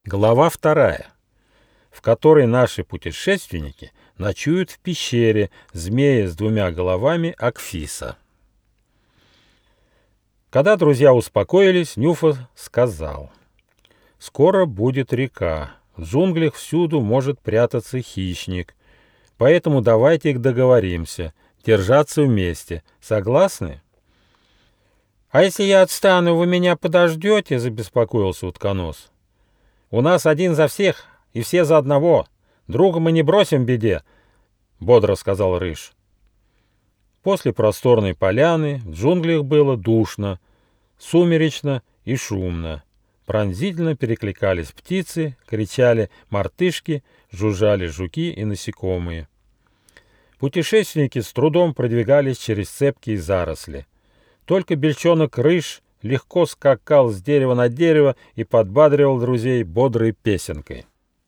Глава 2, в которой наши путешественники ночуют в пещере змея с 2 головами Акфиса. Когда друзья успокоились, Нюфа сказал: «Скоро будет река, в джунглях всюду может прятаться хищник, поэтому давайте договоримся держаться вместе. Согласны?» «А если я отстану, вы меня подождете?» — забеспокоился утконос. «У нас один за всех и все за одного. Друга мы не бросим в беде», — бодро сказал Рыж. После просторной поляны в джунглях было душно, сумеречно и шумно. Пронзительно перекликались птицы, кричали мартышки, жужжали жуки и насекомые. Путешественники с трудом продвигались через цепкие заросли. Только бельчонок Рыж легко скакал с дерева на дерево и подбадривал друзей бодрой песенкой.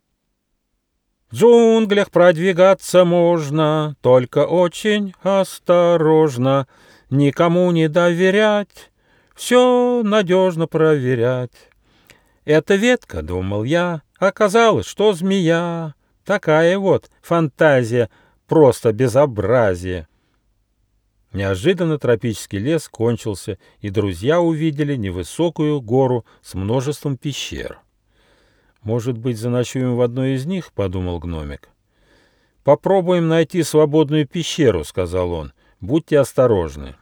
«В джунглях продвигаться можно, только очень осторожно, никому не доверять, все надежно проверять. Эта ветка, думал я, оказалось, что змея. Такая вот фантазия, просто безобразие». Неожиданно тропический лес кончился, и друзья увидели невысокую гору с множеством пещер. «Может быть, заночуем в одной из них?» — подумал гномик. «Попробуем найти свободную пещеру», — сказал он. «Будьте осторожны».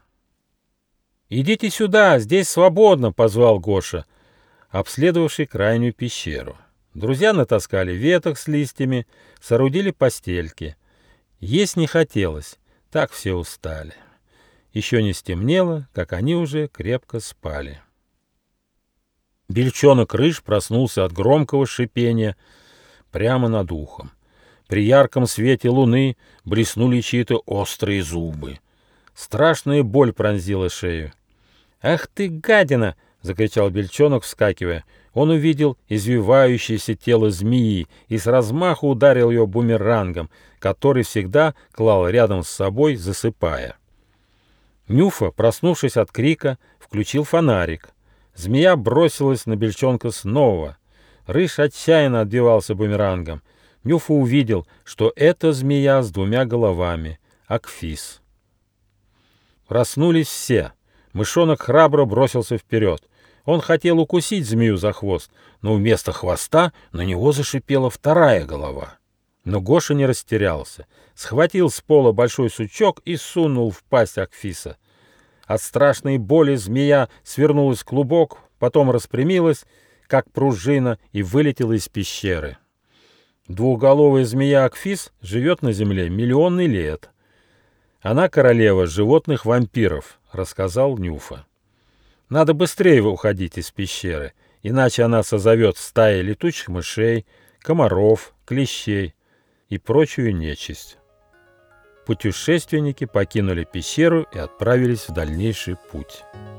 «Идите сюда, здесь свободно», — позвал Гоша, обследовавший крайнюю пещеру. Друзья натаскали веток с листьями, соорудили постельки. Есть не хотелось, так все устали. Еще не стемнело, как они уже крепко спали. Бельчонок Рыж проснулся от громкого шипения прямо над ухом. При ярком свете луны блеснули чьи-то острые зубы. Страшная боль пронзила шею. «Ах ты, гадина!» — закричал Бельчонок, вскакивая. Он увидел извивающееся тело змеи и с размаху ударил ее бумерангом, который всегда клал рядом с собой, засыпая. Нюфа, проснувшись от крика, включил фонарик. Змея бросилась на Бельчонка снова. Рыж отчаянно отбивался бумерангом. Нюфа увидел, что это змея с 2 головами — Акфис. Проснулись все. Мышонок храбро бросился вперед. Он хотел укусить змею за хвост, но вместо хвоста на него зашипела 2 голова. Но Гоша не растерялся. Схватил с пола большой сучок и сунул в пасть Акфиса. От страшной боли змея свернулась в клубок, потом распрямилась, как пружина, и вылетела из пещеры. 2-головая змея Акфис живет на земле миллионы лет. Она королева животных-вампиров, рассказал Нюфа. Надо быстрее уходить из пещеры, иначе она созовет стаи летучих мышей, комаров, клещей и прочую нечисть. Путешественники покинули пещеру и отправились в дальнейший путь.